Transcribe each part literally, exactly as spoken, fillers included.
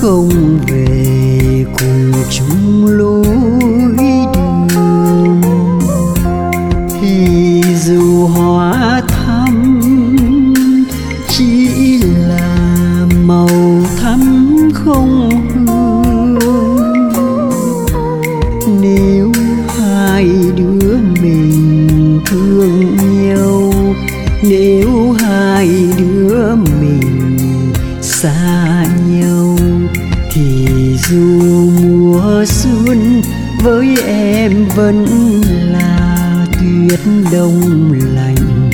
không về cùng chung lối đường, thì dù hoa thắm chỉ là màu thắm không hương. Nếu hai đứa mình thương nhau, nếu hai đứa mình xa nhau, thì dù mùa xuân với em vẫn là tuyết đông lạnh.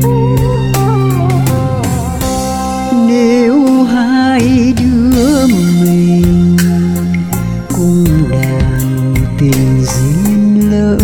Nếu hai đứa mình cùng đàn tình duyên lỡ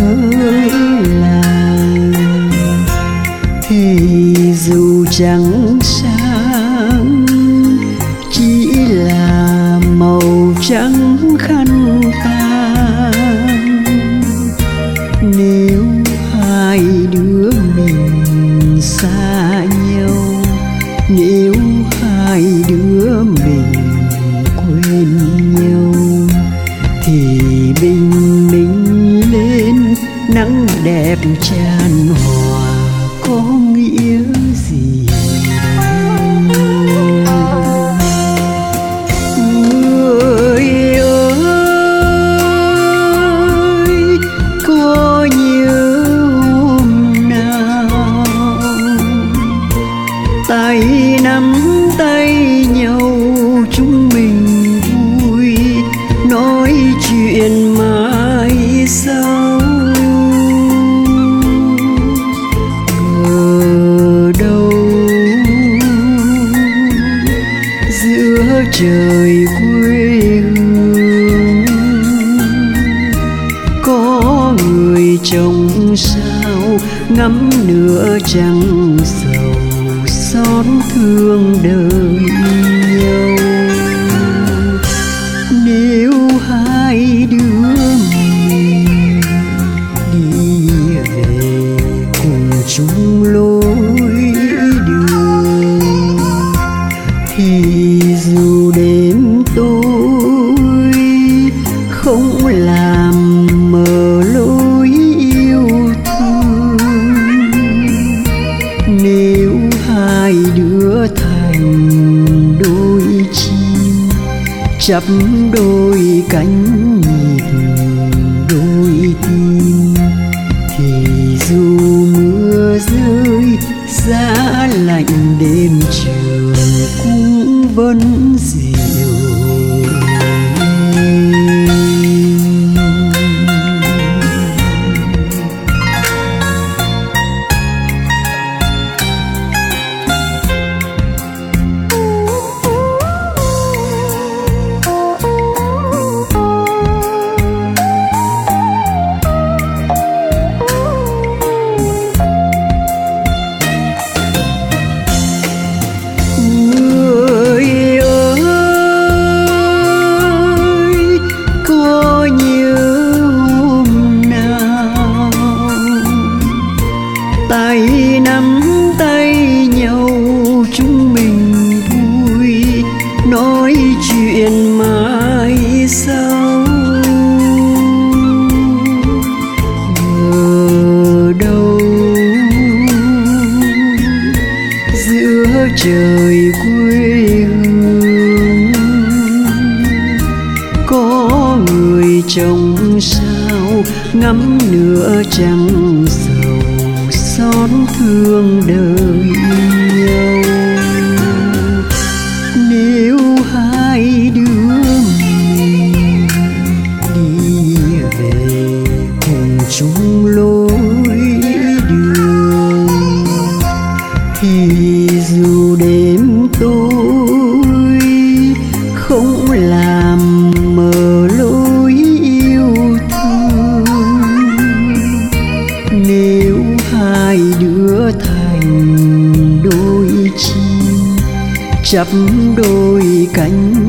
làng, thì dù trắng sáng chỉ là màu trắng khăn tang. Nếu hai đứa mình xa nhau, nếu hai đứa mình quên nhau, thì bình minh lên nắng đẹp tràn hòa có nghĩa gì đâu. Người ơi, có nhớ hôm nào tay nắm tay nhau chúng mình vui nói chuyện mãi sau. Ở đâu giữa trời quê hương có người trông sao ngắm nửa trăng sầu xót thương đời nhau. Nếu hai đứa mình đi về cùng chung lối đường, thì dù đêm tối không làm mờ lối yêu thương. Nếu hai đứa thành đôi chim chắp đôi cánh nhịp đôi tim, thì dù mưa rơi giá lạnh đêm trường cũng vẫn dịu. Tay nắm tay nhau chúng mình vui nói chuyện mãi sau. Ở đâu giữa trời quê hương có người trông sao ngắm nửa trăng sầu xót thương đời nhau. Nếu hai đứa mình đi về cùng chung lối đường, thì dù đêm tối không làm mờ lối yêu thương. Nếu hai đứa thành đôi chim chắp đôi cánh